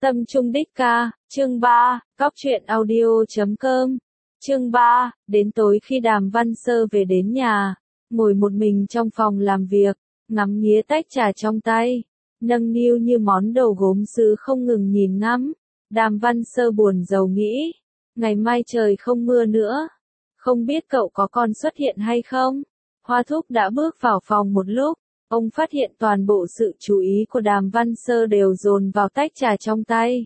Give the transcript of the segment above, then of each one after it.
Tâm Trung Đích Ca, chương 3, Cóc truyện audio.com. Chương 3, đến tối khi Đàm Văn Sơ về đến nhà, ngồi một mình trong phòng làm việc, ngắm nghía tách trà trong tay, nâng niu như món đồ gốm sứ không ngừng nhìn ngắm. Đàm Văn Sơ buồn rầu nghĩ, ngày mai trời không mưa nữa, không biết cậu có còn xuất hiện hay không? Hoa Thúc đã bước vào phòng một lúc, ông phát hiện toàn bộ sự chú ý của Đàm Văn Sơ đều dồn vào tách trà trong tay.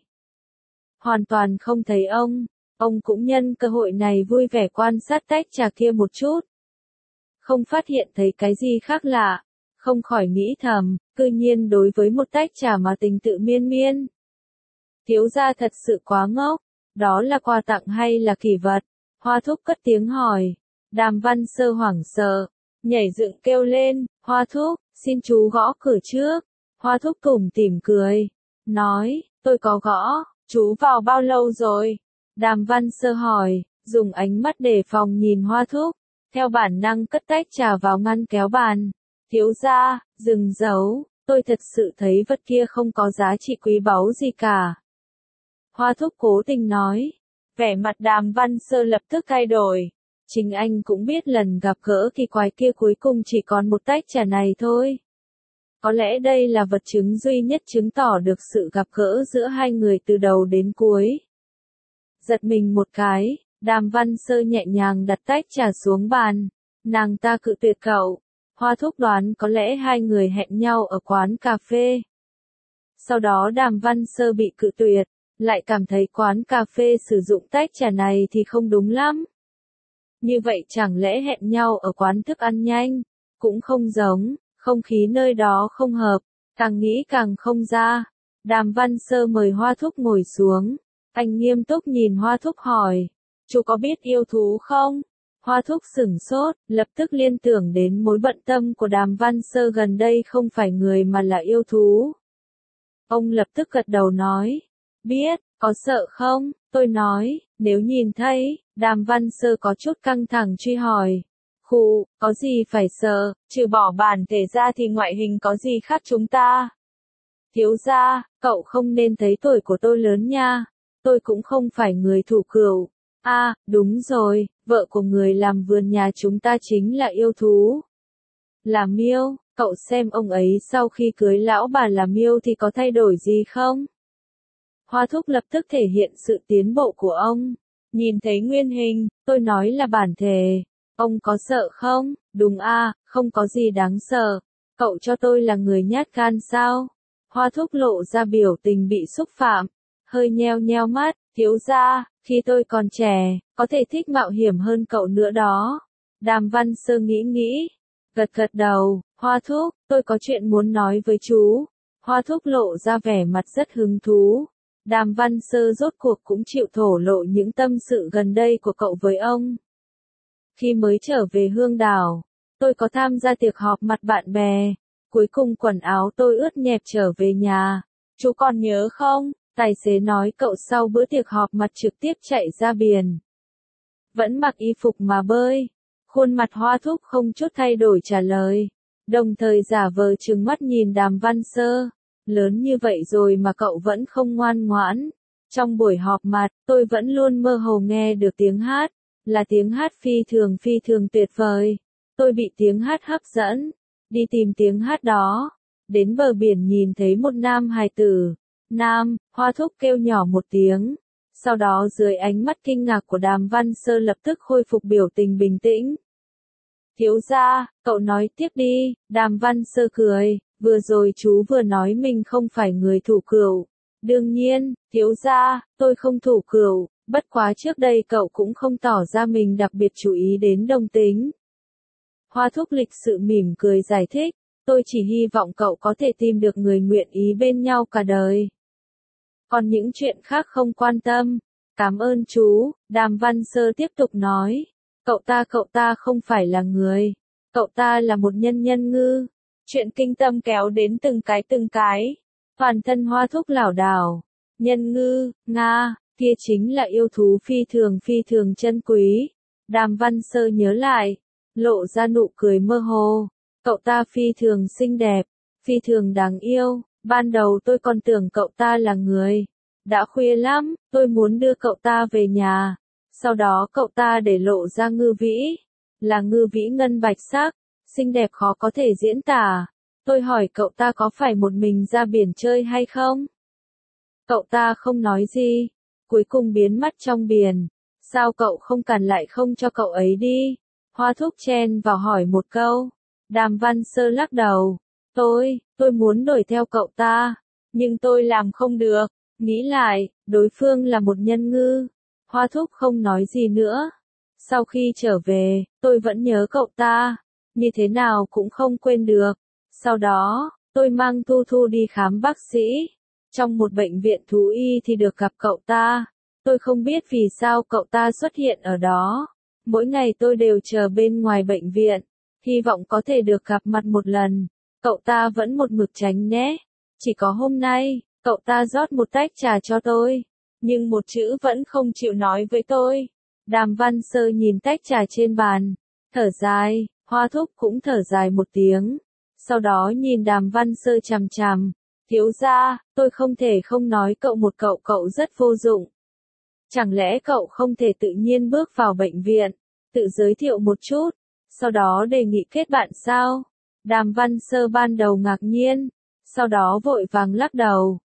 Hoàn toàn không thấy ông cũng nhân cơ hội này vui vẻ quan sát tách trà kia một chút. Không phát hiện thấy cái gì khác lạ, không khỏi nghĩ thầm, cư nhiên đối với một tách trà mà tình tự miên miên. Thiếu gia thật sự quá ngốc, đó là quà tặng hay là kỷ vật? Hoa Thúc cất tiếng hỏi. Đàm Văn Sơ hoảng sợ, nhảy dựng kêu lên, Hoa Thúc, xin chú gõ cửa trước. Hoa Thúc tủm tỉm cười, nói, tôi có gõ, chú vào bao lâu rồi? Đàm Văn Sơ hỏi, dùng ánh mắt đề phòng nhìn Hoa Thúc, theo bản năng cất tách trà vào ngăn kéo bàn. Thiếu gia, đừng giấu, tôi thật sự thấy vật kia không có giá trị quý báu gì cả. Hoa Thúc cố tình nói, vẻ mặt Đàm Văn Sơ lập tức thay đổi. Chính anh cũng biết lần gặp gỡ kỳ quái kia cuối cùng chỉ còn một tách trà này thôi. Có lẽ đây là vật chứng duy nhất chứng tỏ được sự gặp gỡ giữa hai người từ đầu đến cuối. Giật mình một cái, Đàm Văn Sơ nhẹ nhàng đặt tách trà xuống bàn. Nàng ta cự tuyệt cậu. Hoa Thúc đoán có lẽ hai người hẹn nhau ở quán cà phê. Sau đó Đàm Văn Sơ bị cự tuyệt, lại cảm thấy quán cà phê sử dụng tách trà này thì không đúng lắm. Như vậy chẳng lẽ hẹn nhau ở quán thức ăn nhanh, cũng không giống, không khí nơi đó không hợp, càng nghĩ càng không ra. Đàm Văn Sơ mời Hoa Thúc ngồi xuống, anh nghiêm túc nhìn Hoa Thúc hỏi, chú có biết yêu thú không? Hoa Thúc sửng sốt, lập tức liên tưởng đến mối bận tâm của Đàm Văn Sơ gần đây không phải người mà là yêu thú. Ông lập tức gật đầu nói, biết, có sợ không? Tôi nói, nếu nhìn thấy. Đàm Văn Sơ có chút căng thẳng truy hỏi. Khụ, có gì phải sợ, trừ bỏ bản thể ra thì ngoại hình có gì khác chúng ta? Thiếu gia, cậu không nên thấy tuổi của tôi lớn nha. Tôi cũng không phải người thủ cửu. À, đúng rồi, vợ của người làm vườn nhà chúng ta chính là yêu thú. Là miêu, cậu xem ông ấy sau khi cưới lão bà là miêu thì có thay đổi gì không? Hoa Thúc lập tức thể hiện sự tiến bộ của ông. Nhìn thấy nguyên hình, tôi nói là bản thể. Ông có sợ không? Đúng à, không có gì đáng sợ. Cậu cho tôi là người nhát gan sao? Hoa Thúc lộ ra biểu tình bị xúc phạm, hơi nheo nheo mắt, thiếu gia, khi tôi còn trẻ, có thể thích mạo hiểm hơn cậu nữa đó. Đàm Văn Sơ nghĩ, gật gật đầu, Hoa Thúc, tôi có chuyện muốn nói với chú. Hoa Thúc lộ ra vẻ mặt rất hứng thú. Đàm Văn Sơ rốt cuộc cũng chịu thổ lộ những tâm sự gần đây của cậu với ông. Khi mới trở về Hương Đảo, tôi có tham gia tiệc họp mặt bạn bè. Cuối cùng quần áo tôi ướt nhẹp trở về nhà. Chú còn nhớ không? Tài xế nói cậu sau bữa tiệc họp mặt trực tiếp chạy ra biển. Vẫn mặc y phục mà bơi. Khuôn mặt Hoa Thúc không chút thay đổi trả lời. Đồng thời giả vờ trừng mắt nhìn Đàm Văn Sơ. Lớn như vậy rồi mà cậu vẫn không ngoan ngoãn. Trong buổi họp mặt, tôi vẫn luôn mơ hồ nghe được tiếng hát. Là tiếng hát phi thường tuyệt vời. Tôi bị tiếng hát hấp dẫn. Đi tìm tiếng hát đó. Đến bờ biển nhìn thấy một nam hài tử. Nam, Hoa Thúc kêu nhỏ một tiếng. Sau đó dưới ánh mắt kinh ngạc của Đàm Văn Sơ lập tức khôi phục biểu tình bình tĩnh. Thiếu gia, cậu nói tiếp đi. Đàm Văn Sơ cười. Vừa rồi chú vừa nói mình không phải người thủ cửu. Đương nhiên, thiếu gia, tôi không thủ cửu, bất quá trước đây cậu cũng không tỏ ra mình đặc biệt chú ý đến đồng tính. Hoa Thúc lịch sự mỉm cười giải thích, tôi chỉ hy vọng cậu có thể tìm được người nguyện ý bên nhau cả đời. Còn những chuyện khác không quan tâm. Cảm ơn chú, Đàm Văn Sơ tiếp tục nói. Cậu ta không phải là người. Cậu ta là một nhân ngư. Chuyện kinh tâm kéo đến từng cái. Toàn thân Hoa Thúc lảo đảo. Nhân ngư, Nga, kia chính là yêu thú phi thường chân quý. Đàm Văn Sơ nhớ lại, lộ ra nụ cười mơ hồ. Cậu ta phi thường xinh đẹp, phi thường đáng yêu. Ban đầu tôi còn tưởng cậu ta là người. đã khuya lắm, tôi muốn đưa cậu ta về nhà. Sau đó cậu ta để lộ ra Ngư Vĩ. Là Ngư Vĩ ngân bạch sắc, xinh đẹp khó có thể diễn tả. Tôi hỏi cậu ta có phải một mình ra biển chơi hay không? Cậu ta không nói gì, cuối cùng biến mất trong biển. Sao cậu không cản lại không cho cậu ấy đi? Hoa Thúc chen vào hỏi một câu. Đàm Văn Sơ lắc đầu. Tôi muốn đuổi theo cậu ta, nhưng tôi làm không được. Nghĩ lại, đối phương là một nhân ngư. Hoa Thúc không nói gì nữa. Sau khi trở về, tôi vẫn nhớ cậu ta, như thế nào cũng không quên được. Sau đó, tôi mang Thu Thu đi khám bác sĩ. Trong một bệnh viện thú y thì được gặp cậu ta. Tôi không biết vì sao cậu ta xuất hiện ở đó. Mỗi ngày tôi đều chờ bên ngoài bệnh viện, hy vọng có thể được gặp mặt một lần. Cậu ta vẫn một mực tránh né. Chỉ có hôm nay, cậu ta rót một tách trà cho tôi, nhưng một chữ vẫn không chịu nói với tôi. Đàm Văn Sơ nhìn tách trà trên bàn, thở dài, Hoa Thúc cũng thở dài một tiếng. Sau đó nhìn Đàm Văn Sơ chằm chằm. Thiếu gia, tôi không thể không nói cậu một cậu rất vô dụng. Chẳng lẽ cậu không thể tự nhiên bước vào bệnh viện, tự giới thiệu một chút, sau đó đề nghị kết bạn sao? Đàm Văn Sơ ban đầu ngạc nhiên, sau đó vội vàng lắc đầu.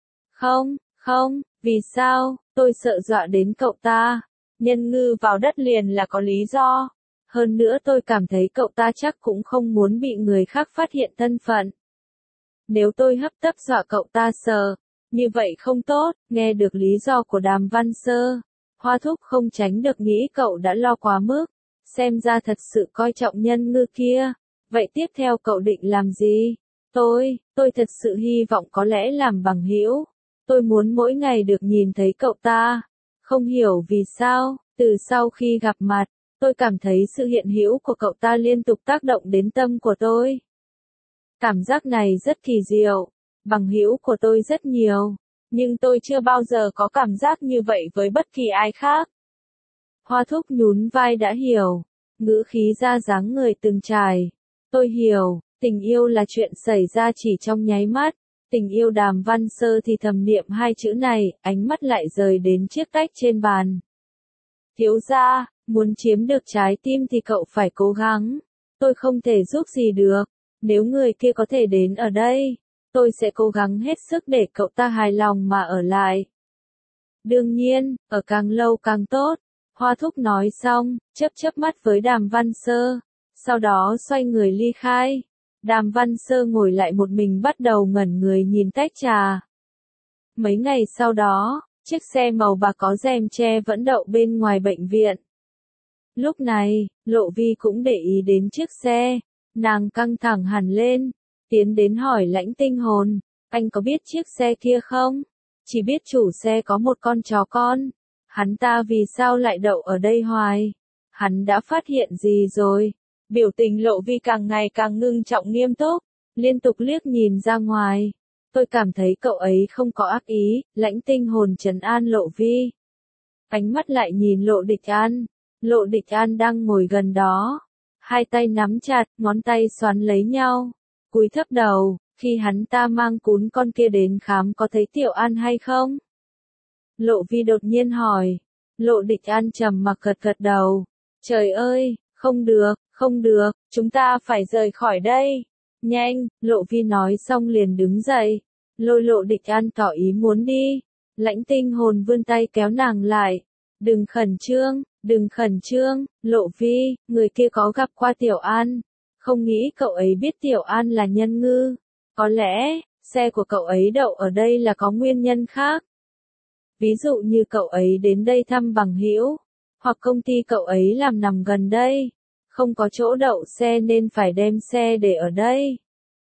Không, vì sao, tôi sợ dọa đến cậu ta. Nhân ngư vào đất liền là có lý do. Hơn nữa tôi cảm thấy cậu ta chắc cũng không muốn bị người khác phát hiện thân phận. Nếu tôi hấp tấp dọa cậu ta sợ, như vậy không tốt. Nghe được lý do của Đàm Văn Sơ, Hoa Thúc không tránh được nghĩ cậu đã lo quá mức. Xem ra thật sự coi trọng nhân ngư kia. Vậy tiếp theo cậu định làm gì? Tôi thật sự hy vọng có lẽ làm bằng hữu. Tôi muốn mỗi ngày được nhìn thấy cậu ta. Không hiểu vì sao, từ sau khi gặp mặt, tôi cảm thấy sự hiện hữu của cậu ta liên tục tác động đến tâm của tôi. Cảm giác này rất kỳ diệu. Bằng hữu của tôi rất nhiều, nhưng tôi chưa bao giờ có cảm giác như vậy với bất kỳ ai khác. Hoa Thúc nhún vai đã hiểu, ngữ khí ra dáng người từng trải. Tôi hiểu, tình yêu là chuyện xảy ra chỉ trong nháy mắt. Tình yêu. Đàm Văn Sơ thì thầm niệm hai chữ này, ánh mắt lại rời đến chiếc tách trên bàn. Thiếu gia, muốn chiếm được trái tim thì cậu phải cố gắng. Tôi không thể giúp gì được. Nếu người kia có thể đến ở đây, tôi sẽ cố gắng hết sức để cậu ta hài lòng mà ở lại. Đương nhiên, ở càng lâu càng tốt. Hoa Thúc nói xong, chớp mắt với Đàm Văn Sơ. Sau đó xoay người ly khai. Đàm Văn Sơ ngồi lại một mình bắt đầu ngẩn người nhìn tách trà. Mấy ngày sau đó, chiếc xe màu bạc có rèm che vẫn đậu bên ngoài bệnh viện. Lúc này, Lộ Vi cũng để ý đến chiếc xe. Nàng căng thẳng hẳn lên, tiến đến hỏi Lãnh Tinh Hồn, anh có biết chiếc xe kia không? Chỉ biết chủ xe có một con chó con. Hắn ta vì sao lại đậu ở đây hoài? Hắn đã phát hiện gì rồi? Biểu tình Lộ Vi càng ngày càng ngưng trọng nghiêm túc, liên tục liếc nhìn ra ngoài. Tôi cảm thấy cậu ấy không có ác ý. Lãnh Tinh Hồn trấn an Lộ Vi. Ánh mắt lại nhìn Lộ Địch An. Lộ Địch An đang ngồi gần đó. Hai tay nắm chặt, ngón tay xoắn lấy nhau. Cúi thấp đầu, khi hắn ta mang cún con kia đến khám có thấy Tiểu An hay không? Lộ Vi đột nhiên hỏi. Lộ Địch An trầm mặc gật đầu. Trời ơi, không được, chúng ta phải rời khỏi đây. Nhanh, Lộ Vi nói xong liền đứng dậy. Lôi Lộ Địch An tỏ ý muốn đi. Lãnh Tinh Hồn vươn tay kéo nàng lại. Đừng khẩn trương, Lộ Vi, người kia có gặp qua Tiểu An. Không nghĩ cậu ấy biết Tiểu An là nhân ngư. Có lẽ, xe của cậu ấy đậu ở đây là có nguyên nhân khác. Ví dụ như cậu ấy đến đây thăm bằng hữu, hoặc công ty cậu ấy làm nằm gần đây. Không có chỗ đậu xe nên phải đem xe để ở đây.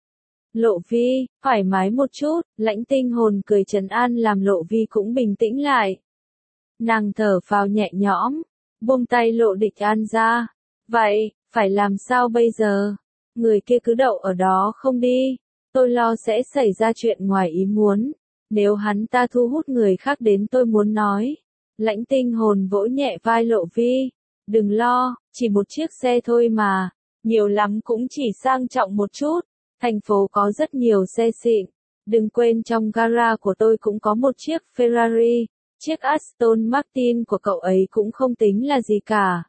Lộ Vi, thoải mái một chút, Lãnh Tinh Hồn cười trấn an làm Lộ Vi cũng bình tĩnh lại. Nàng thở phào nhẹ nhõm, buông tay Lộ Địch An ra. Vậy, phải làm sao bây giờ? Người kia cứ đậu ở đó không đi. Tôi lo sẽ xảy ra chuyện ngoài ý muốn. Nếu hắn ta thu hút người khác đến tôi muốn nói. Lãnh Tinh Hồn vỗ nhẹ vai Lộ Vi. Đừng lo, chỉ một chiếc xe thôi mà. Nhiều lắm cũng chỉ sang trọng một chút. Thành phố có rất nhiều xe xịn. Đừng quên trong gara của tôi cũng có một chiếc Ferrari, chiếc Aston Martin của cậu ấy cũng không tính là gì cả.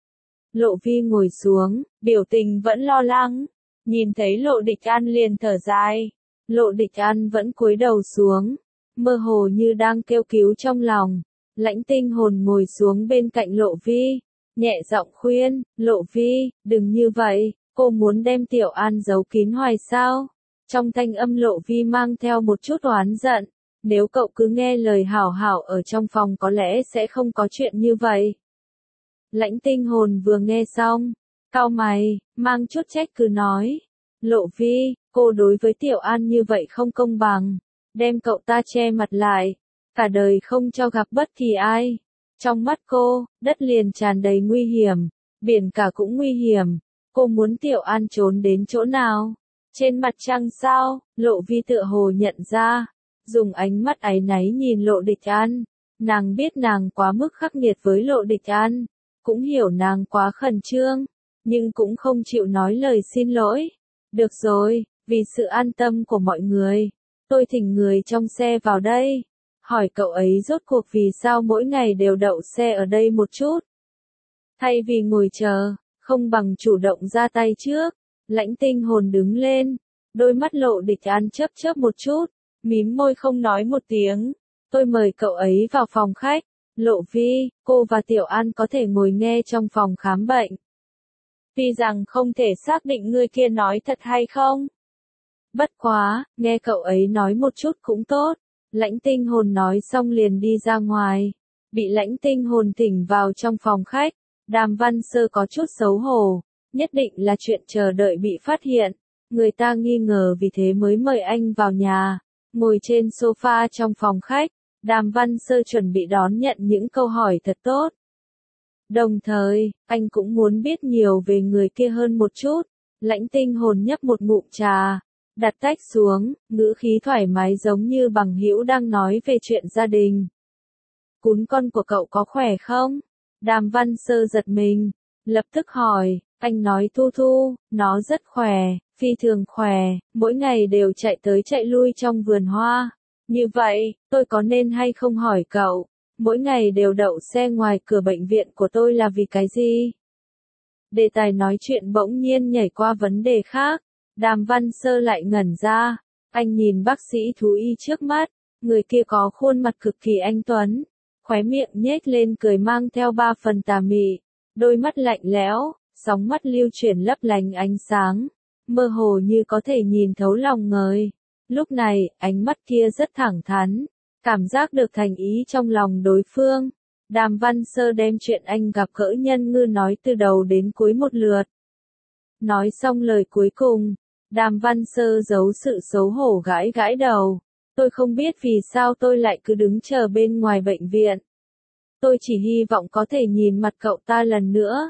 Lộ Vi ngồi xuống, biểu tình vẫn lo lắng. Nhìn thấy Lộ Địch An liền thở dài. Lộ Địch An vẫn cúi đầu xuống, mơ hồ như đang kêu cứu trong lòng. Lãnh Tinh Hồn ngồi xuống bên cạnh Lộ Vi, nhẹ giọng khuyên, Lộ Vi, đừng như vậy, cô muốn đem Tiểu An giấu kín hoài sao? Trong thanh âm Lộ Vi mang theo một chút oán giận, nếu cậu cứ nghe lời hảo hảo ở trong phòng có lẽ sẽ không có chuyện như vậy. Lãnh Tinh Hồn vừa nghe xong, cau mày, mang chút trách cứ nói, Lộ Vi, cô đối với Tiểu An như vậy không công bằng, đem cậu ta che mặt lại, cả đời không cho gặp bất kỳ ai. Trong mắt cô, đất liền tràn đầy nguy hiểm, biển cả cũng nguy hiểm, cô muốn Tiểu An trốn đến chỗ nào? Trên mặt trăng sao? Lộ Vi tựa hồ nhận ra, dùng ánh mắt áy náy nhìn Lộ Địch An, nàng biết nàng quá mức khắc nghiệt với Lộ Địch An, cũng hiểu nàng quá khẩn trương, nhưng cũng không chịu nói lời xin lỗi. Được rồi, vì sự an tâm của mọi người, tôi thỉnh người trong xe vào đây, hỏi cậu ấy rốt cuộc vì sao mỗi ngày đều đậu xe ở đây một chút. Thay vì ngồi chờ, không bằng chủ động ra tay trước. Lãnh Tinh Hồn đứng lên, đôi mắt Lộ Địch An chớp chớp một chút, mím môi không nói một tiếng. Tôi mời cậu ấy vào phòng khách. Lộ Vi, cô và Tiểu An có thể ngồi nghe trong phòng khám bệnh. Tuy rằng không thể xác định người kia nói thật hay không. Bất quá, nghe cậu ấy nói một chút cũng tốt. Lãnh Tinh Hồn nói xong liền đi ra ngoài. Bị Lãnh Tinh Hồn thỉnh vào trong phòng khách, Đàm Văn Sơ có chút xấu hổ. Nhất định là chuyện chờ đợi bị phát hiện. Người ta nghi ngờ vì thế mới mời anh vào nhà. Ngồi trên sofa trong phòng khách, Đàm Văn Sơ chuẩn bị đón nhận những câu hỏi thật tốt. Đồng thời, anh cũng muốn biết nhiều về người kia hơn một chút. Lãnh Tinh Hồn nhấp một ngụm trà, đặt tách xuống, ngữ khí thoải mái giống như bằng hữu đang nói về chuyện gia đình. Cún con của cậu có khỏe không? Đàm Văn Sơ giật mình, lập tức hỏi, anh nói Thu Thu, nó rất khỏe, phi thường khỏe, mỗi ngày đều chạy tới chạy lui trong vườn hoa. Như vậy, tôi có nên hay không hỏi cậu, mỗi ngày đều đậu xe ngoài cửa bệnh viện của tôi là vì cái gì? Đề tài nói chuyện bỗng nhiên nhảy qua vấn đề khác, Đàm Văn Sơ lại ngẩn ra, anh nhìn bác sĩ thú y trước mắt, người kia có khuôn mặt cực kỳ anh tuấn, khóe miệng nhếch lên cười mang theo 3 phần tà mị, đôi mắt lạnh lẽo, sóng mắt lưu chuyển lấp lánh ánh sáng, mơ hồ như có thể nhìn thấu lòng người. Lúc này, ánh mắt kia rất thẳng thắn, cảm giác được thành ý trong lòng đối phương. Đàm Văn Sơ đem chuyện anh gặp gỡ Nhân Ngư nói từ đầu đến cuối một lượt. Nói xong lời cuối cùng, Đàm Văn Sơ giấu sự xấu hổ gãi gãi đầu. Tôi không biết vì sao tôi lại cứ đứng chờ bên ngoài bệnh viện. Tôi chỉ hy vọng có thể nhìn mặt cậu ta lần nữa.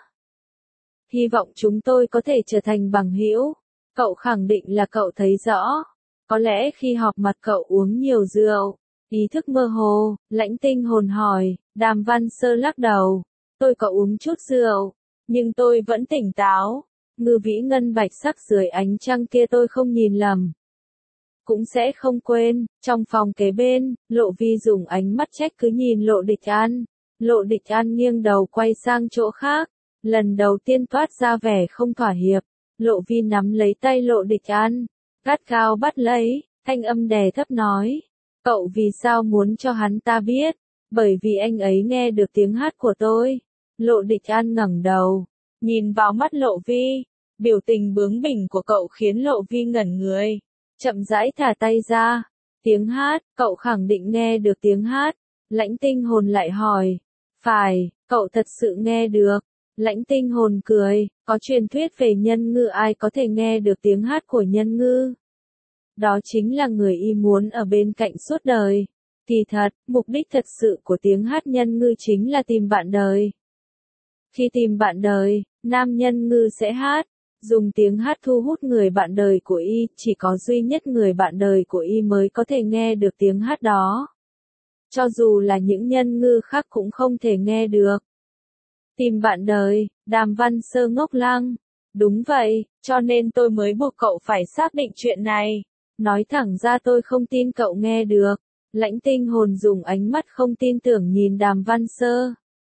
Hy vọng chúng tôi có thể trở thành bằng hữu. Cậu khẳng định là cậu thấy rõ. Có lẽ khi họp mặt cậu uống nhiều rượu. Ý thức mơ hồ, Lãnh Tinh Hồn hỏi, Đàm Văn Sơ lắc đầu. Tôi có uống chút rượu, nhưng tôi vẫn tỉnh táo. Ngư vĩ ngân bạch sắc dưới ánh trăng kia tôi không nhìn lầm. Cũng sẽ không quên, trong phòng kế bên, Lộ Vi dùng ánh mắt trách cứ nhìn Lộ Địch An. Lộ Địch An nghiêng đầu quay sang chỗ khác, lần đầu tiên toát ra vẻ không thỏa hiệp. Lộ Vi nắm lấy tay Lộ Địch An, gắt gao bắt lấy, thanh âm đè thấp nói. Cậu vì sao muốn cho hắn ta biết? Bởi vì anh ấy nghe được tiếng hát của tôi. Lộ Địch An ngẩng đầu, nhìn vào mắt Lộ Vi, biểu tình bướng bỉnh của cậu khiến Lộ Vi ngẩn người, chậm rãi thả tay ra. Tiếng hát, cậu khẳng định nghe được tiếng hát. Lãnh Tinh Hồn lại hỏi. Phải, cậu thật sự nghe được. Lãnh Tinh Hồn cười, có truyền thuyết về Nhân Ngư ai có thể nghe được tiếng hát của Nhân Ngư. Đó chính là người y muốn ở bên cạnh suốt đời. Kỳ thật, mục đích thật sự của tiếng hát Nhân Ngư chính là tìm bạn đời. Khi tìm bạn đời, nam Nhân Ngư sẽ hát, dùng tiếng hát thu hút người bạn đời của y, chỉ có duy nhất người bạn đời của y mới có thể nghe được tiếng hát đó. Cho dù là những Nhân Ngư khác cũng không thể nghe được. Tìm bạn đời, Đàm Văn Sơ ngốc lăng. Đúng vậy, cho nên tôi mới buộc cậu phải xác định chuyện này. Nói thẳng ra tôi không tin cậu nghe được. Lãnh Tinh Hồn dùng ánh mắt không tin tưởng nhìn Đàm Văn Sơ.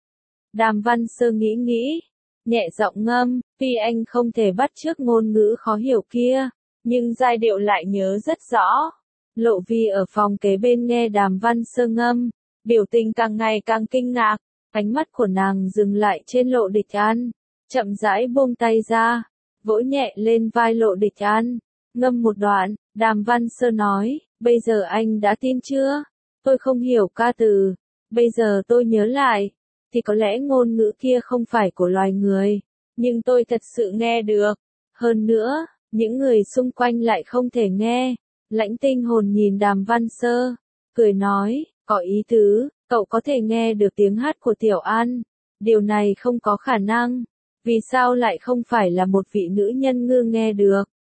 Đàm Văn Sơ nghĩ nghĩ, nhẹ giọng ngâm, tuy anh không thể bắt chước ngôn ngữ khó hiểu kia, nhưng giai điệu lại nhớ rất rõ. Lộ Vi ở phòng kế bên nghe Đàm Văn Sơ ngâm, biểu tình càng ngày càng kinh ngạc, ánh mắt của nàng dừng lại trên Lộ Địch An, chậm rãi buông tay ra, vỗ nhẹ lên vai Lộ Địch An, ngâm một đoạn, Đàm Văn Sơ nói, bây giờ anh đã tin chưa? Tôi không hiểu ca từ, bây giờ tôi nhớ lại, thì có lẽ ngôn ngữ kia không phải của loài người, nhưng tôi thật sự nghe được. Hơn nữa, những người xung quanh lại không thể nghe. Lãnh Tinh Hồn nhìn Đàm Văn Sơ, cười nói, có ý tứ, cậu có thể nghe được tiếng hát của Tiểu An. Điều này không có khả năng. Vì sao lại không phải là một vị nữ nhân ngư nghe được?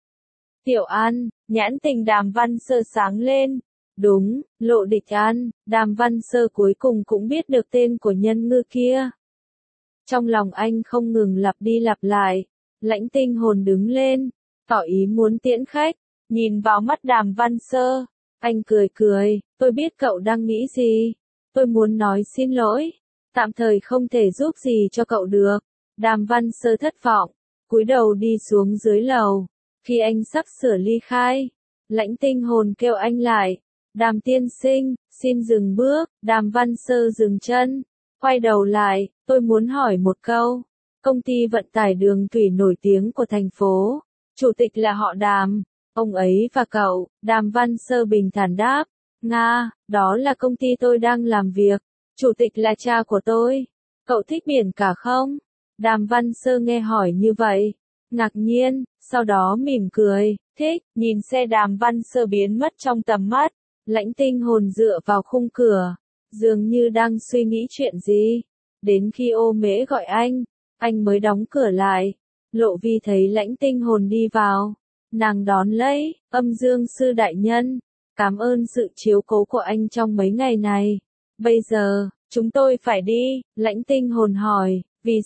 Tiểu An, nhãn tình Đàm Văn Sơ sáng lên. Đúng, Lộ Địch An, Đàm Văn Sơ cuối cùng cũng biết được tên của nhân ngư kia. Trong lòng anh không ngừng lặp đi lặp lại. Lãnh Tinh Hồn đứng lên, tỏ ý muốn tiễn khách, nhìn vào mắt Đàm Văn Sơ. Anh cười cười, tôi biết cậu đang nghĩ gì. Tôi muốn nói xin lỗi, tạm thời không thể giúp gì cho cậu được. Đàm Văn Sơ thất vọng, cúi đầu đi xuống dưới lầu. Khi anh sắp sửa ly khai, Lãnh Tinh Hồn kêu anh lại. Đàm tiên sinh, xin dừng bước. Đàm Văn Sơ dừng chân, quay đầu lại, tôi muốn hỏi một câu. Công ty vận tải đường thủy nổi tiếng của thành phố, chủ tịch là họ Đàm, ông ấy và cậu. Đàm Văn Sơ bình thản đáp, Nga, đó là công ty tôi đang làm việc, chủ tịch là cha của tôi. Cậu thích biển cả không? Đàm Văn Sơ nghe hỏi như vậy, ngạc nhiên, sau đó mỉm cười, thích. Nhìn xe Đàm Văn Sơ biến mất trong tầm mắt, Lãnh Tinh Hồn dựa vào khung cửa, dường như đang suy nghĩ chuyện gì. Đến khi Ô Mễ gọi anh mới đóng cửa lại. Lộ Vi thấy Lãnh Tinh Hồn đi vào, nàng đón lấy, Âm Dương sư đại nhân, cảm ơn sự chiếu cố của anh trong mấy ngày này. Bây giờ, chúng tôi phải đi. Lãnh Tinh Hồn hỏi, vì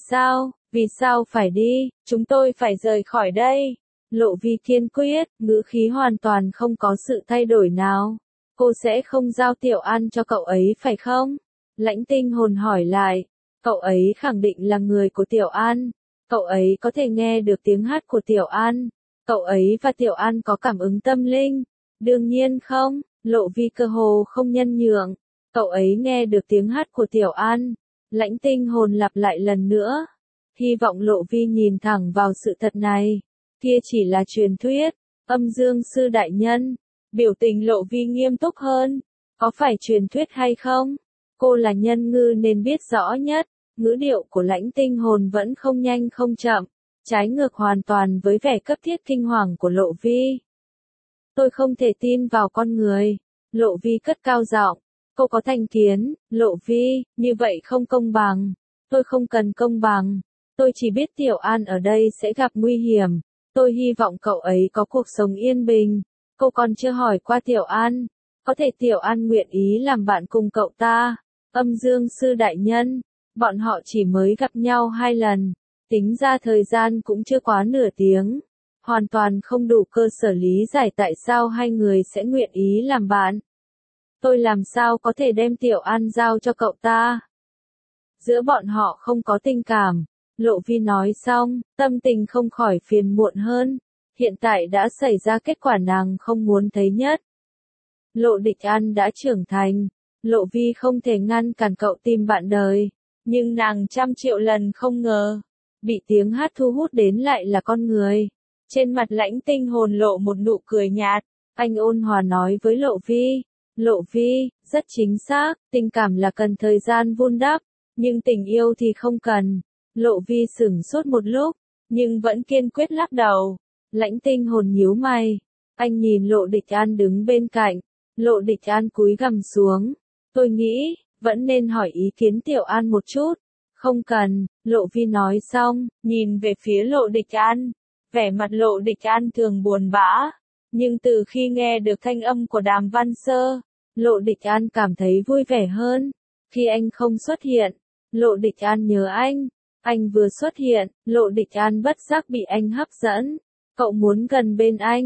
sao phải đi? Chúng tôi phải rời khỏi đây. Lộ Vi kiên quyết, ngữ khí hoàn toàn không có sự thay đổi nào. Cô sẽ không giao Tiểu An cho cậu ấy phải không? Lãnh Tinh Hồn hỏi lại, cậu ấy khẳng định là người của Tiểu An. Cậu ấy có thể nghe được tiếng hát của Tiểu An. Cậu ấy và Tiểu An có cảm ứng tâm linh. Đương nhiên không, Lộ Vi cơ hồ không nhân nhượng. Cậu ấy nghe được tiếng hát của Tiểu An. Lãnh Tinh Hồn lặp lại lần nữa. Hy vọng Lộ Vi nhìn thẳng vào sự thật này. Kia chỉ là truyền thuyết. Âm Dương sư đại nhân. Biểu tình Lộ Vi nghiêm túc hơn. Có phải truyền thuyết hay không? Cô là nhân ngư nên biết rõ nhất. Ngữ điệu của Lãnh Tinh Hồn vẫn không nhanh không chậm, trái ngược hoàn toàn với vẻ cấp thiết kinh hoàng của Lộ Vi. Tôi không thể tin vào con người. Lộ Vi cất cao giọng. Cô có thành kiến. Lộ Vi, như vậy không công bằng. Tôi không cần công bằng. Tôi chỉ biết Tiểu An ở đây sẽ gặp nguy hiểm. Tôi hy vọng cậu ấy có cuộc sống yên bình. Cô còn chưa hỏi qua Tiểu An. Có thể Tiểu An nguyện ý làm bạn cùng cậu ta. Âm Dương sư đại nhân. Bọn họ chỉ mới gặp nhau 2 lần. Tính ra thời gian cũng chưa quá nửa tiếng. Hoàn toàn không đủ cơ sở lý giải tại sao hai người sẽ nguyện ý làm bạn. Tôi làm sao có thể đem Tiểu An giao cho cậu ta? Giữa bọn họ không có tình cảm. Lộ Vi nói xong, tâm tình không khỏi phiền muộn hơn. Hiện tại đã xảy ra kết quả nàng không muốn thấy nhất. Lộ Địch An đã trưởng thành. Lộ Vi không thể ngăn cản cậu tìm bạn đời. Nhưng nàng trăm triệu lần không ngờ. Bị tiếng hát thu hút đến lại là con người. Trên mặt Lãnh Tinh Hồn lộ một nụ cười nhạt. Anh ôn hòa nói với Lộ Vi. Lộ Vi, rất chính xác, tình cảm là cần thời gian vun đắp. Nhưng tình yêu thì không cần. Lộ Vi sửng sốt một lúc. Nhưng vẫn kiên quyết lắc đầu. Lãnh Tinh Hồn nhíu mày. Anh nhìn Lộ Địch An đứng bên cạnh. Lộ Địch An cúi gằm xuống. Tôi nghĩ, vẫn nên hỏi ý kiến Tiểu An một chút. Không cần, Lộ Vi nói xong, nhìn về phía Lộ Địch An. Vẻ mặt Lộ Địch An thường buồn bã. Nhưng từ khi nghe được thanh âm của Đàm Văn Sơ, Lộ Địch An cảm thấy vui vẻ hơn. Khi anh không xuất hiện, Lộ Địch An nhớ anh. Anh vừa xuất hiện, Lộ Địch An bất giác bị anh hấp dẫn. Cậu muốn gần bên anh.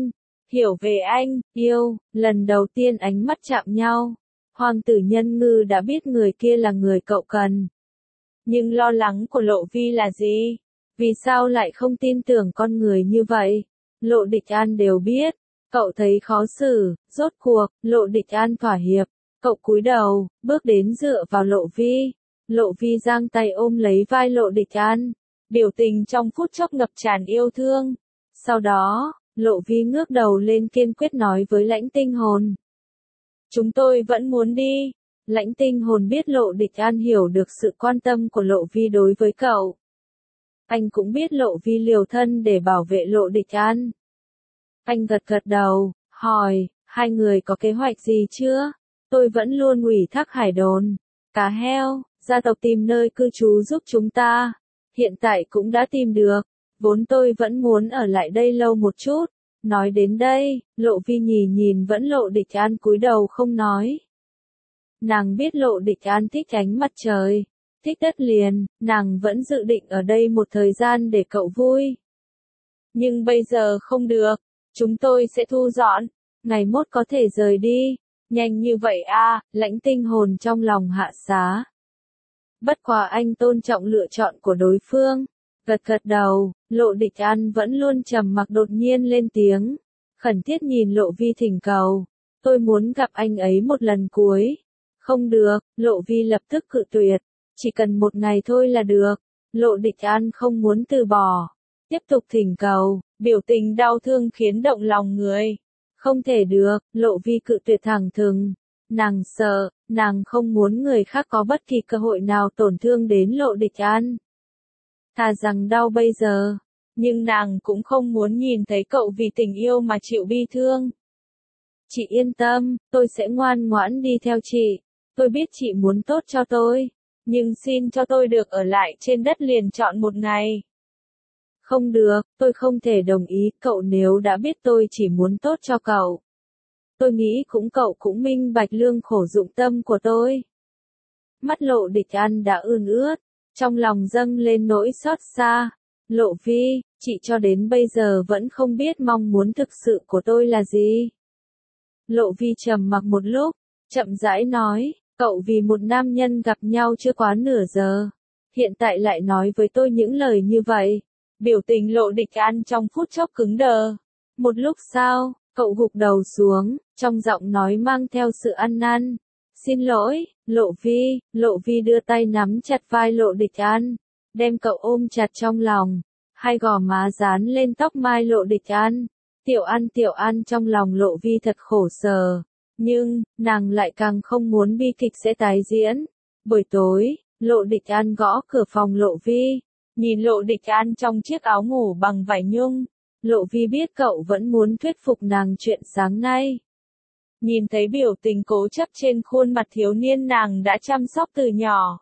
hiểu về anh, yêu, lần đầu tiên ánh mắt chạm nhau. Hoàng tử Nhân Ngư đã biết người kia là người cậu cần. Nhưng lo lắng của Lộ Vi là gì? Vì sao lại không tin tưởng con người như vậy? Lộ Địch An đều biết. Cậu thấy khó xử, rốt cuộc, Lộ Địch An thỏa hiệp. Cậu cúi đầu, bước đến dựa vào Lộ Vi. Lộ Vi giang tay ôm lấy vai Lộ Địch An. Biểu tình trong phút chốc ngập tràn yêu thương. Sau đó, Lộ Vi ngước đầu lên kiên quyết nói với Lãnh Tinh Hồn. Chúng tôi vẫn muốn đi. Lãnh Tinh Hồn biết Lộ Địch An hiểu được sự quan tâm của Lộ Vi đối với cậu. Anh cũng biết Lộ Vi liều thân để bảo vệ Lộ Địch An. Anh gật gật đầu, hỏi, hai người có kế hoạch gì chưa? Tôi vẫn luôn ủy thác Hải Đồn, Cá Heo, gia tộc tìm nơi cư trú giúp chúng ta. Hiện tại cũng đã tìm được. Vốn tôi vẫn muốn ở lại đây lâu một chút. Nói đến đây, Lộ Vi nhìn vẫn Lộ Địch An cúi đầu không nói. Nàng biết Lộ Địch An thích ánh mặt trời, thích đất liền, nàng vẫn dự định ở đây một thời gian để cậu vui. Nhưng bây giờ không được, chúng tôi sẽ thu dọn, ngày mốt có thể rời đi. Nhanh như vậy à, Lãnh Tinh Hồn trong lòng hạ giá. Bất quá anh tôn trọng lựa chọn của đối phương. Gật gật đầu, Lộ Địch An vẫn luôn trầm mặc đột nhiên lên tiếng. Khẩn thiết nhìn Lộ Vi thỉnh cầu. Tôi muốn gặp anh ấy một lần cuối. Không được, Lộ Vi lập tức cự tuyệt. Chỉ cần một ngày thôi là được. Lộ Địch An không muốn từ bỏ. Tiếp tục thỉnh cầu, biểu tình đau thương khiến động lòng người. Không thể được, Lộ Vi cự tuyệt thẳng thừng. Nàng sợ, nàng không muốn người khác có bất kỳ cơ hội nào tổn thương đến Lộ Địch An. Thà rằng đau bây giờ, nhưng nàng cũng không muốn nhìn thấy cậu vì tình yêu mà chịu bi thương. Chị yên tâm, tôi sẽ ngoan ngoãn đi theo chị. Tôi biết chị muốn tốt cho tôi, nhưng xin cho tôi được ở lại trên đất liền trọn một ngày. Không được, tôi không thể đồng ý, cậu nếu đã biết tôi chỉ muốn tốt cho cậu. Tôi nghĩ cậu cũng minh bạch lương khổ dụng tâm của tôi. Mắt Lộ Địch An đã ươn ướt, trong lòng dâng lên nỗi xót xa. Lộ Vi, chị cho đến bây giờ vẫn không biết mong muốn thực sự của tôi là gì. Lộ Vi trầm mặc một lúc, chậm rãi nói, cậu vì một nam nhân gặp nhau chưa quá nửa giờ, hiện tại lại nói với tôi những lời như vậy. Biểu tình Lộ Địch An trong phút chốc cứng đờ. Một lúc sau, cậu gục đầu xuống, trong giọng nói mang theo sự ăn năn. Xin lỗi, Lộ Vi đưa tay nắm chặt vai Lộ Địch An, đem cậu ôm chặt trong lòng, hai gò má dán lên tóc mai Lộ Địch An. Tiểu An trong lòng Lộ Vi thật khổ sở, nhưng, nàng lại càng không muốn bi kịch sẽ tái diễn. Buổi tối, Lộ Địch An gõ cửa phòng Lộ Vi, nhìn Lộ Địch An trong chiếc áo ngủ bằng vải nhung. Lộ Vi biết cậu vẫn muốn thuyết phục nàng chuyện sáng nay. Nhìn thấy biểu tình cố chấp trên khuôn mặt thiếu niên nàng đã chăm sóc từ nhỏ.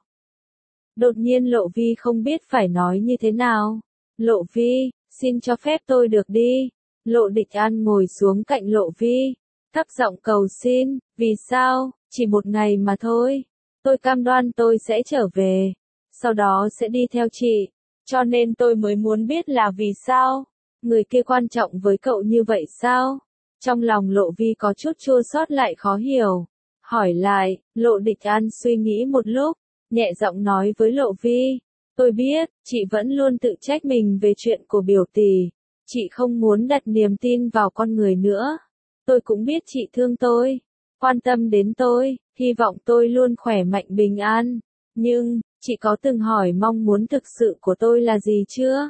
Đột nhiên Lộ Vi không biết phải nói như thế nào. Lộ Vi, xin cho phép tôi được đi. Lộ Địch An ngồi xuống cạnh Lộ Vi, thấp giọng cầu xin, vì sao, chỉ một ngày mà thôi. Tôi cam đoan tôi sẽ trở về, sau đó sẽ đi theo chị, cho nên tôi mới muốn biết là vì sao. Người kia quan trọng với cậu như vậy sao? Trong lòng Lộ Vi có chút chua xót lại khó hiểu. Hỏi lại, Lộ Địch An suy nghĩ một lúc, nhẹ giọng nói với Lộ Vi. Tôi biết, chị vẫn luôn tự trách mình về chuyện của biểu tỷ. Chị không muốn đặt niềm tin vào con người nữa. Tôi cũng biết chị thương tôi, quan tâm đến tôi, hy vọng tôi luôn khỏe mạnh bình an. Nhưng, chị có từng hỏi mong muốn thực sự của tôi là gì chưa?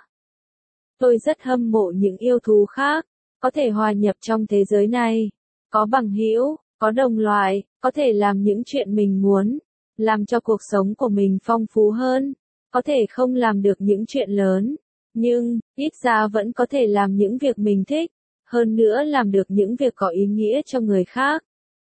Tôi rất hâm mộ những yêu thú khác, có thể hòa nhập trong thế giới này, có bằng hữu, có đồng loại, có thể làm những chuyện mình muốn, làm cho cuộc sống của mình phong phú hơn, có thể không làm được những chuyện lớn, nhưng, ít ra vẫn có thể làm những việc mình thích, hơn nữa làm được những việc có ý nghĩa cho người khác.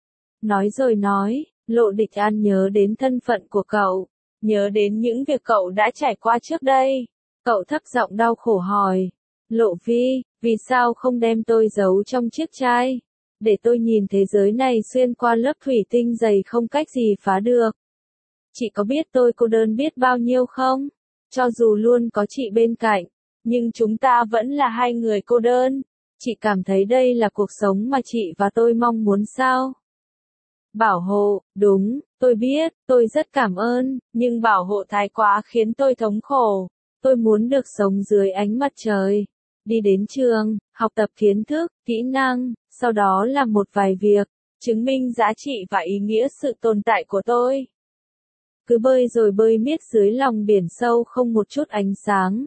Nói rồi nói, Lộ Địch An nhớ đến thân phận của cậu, nhớ đến những việc cậu đã trải qua trước đây. Cậu thấp giọng đau khổ hỏi, Lộ Vi, vì sao không đem tôi giấu trong chiếc chai, để tôi nhìn thế giới này xuyên qua lớp thủy tinh dày không cách gì phá được. Chị có biết tôi cô đơn biết bao nhiêu không? Cho dù luôn có chị bên cạnh, nhưng chúng ta vẫn là hai người cô đơn. Chị cảm thấy đây là cuộc sống mà chị và tôi mong muốn sao? Bảo hộ, đúng, tôi biết, tôi rất cảm ơn, nhưng bảo hộ thái quá khiến tôi thống khổ. Tôi muốn được sống dưới ánh mặt trời, đi đến trường, học tập kiến thức, kỹ năng, sau đó làm một vài việc, chứng minh giá trị và ý nghĩa sự tồn tại của tôi. Cứ bơi rồi bơi miết dưới lòng biển sâu không một chút ánh sáng.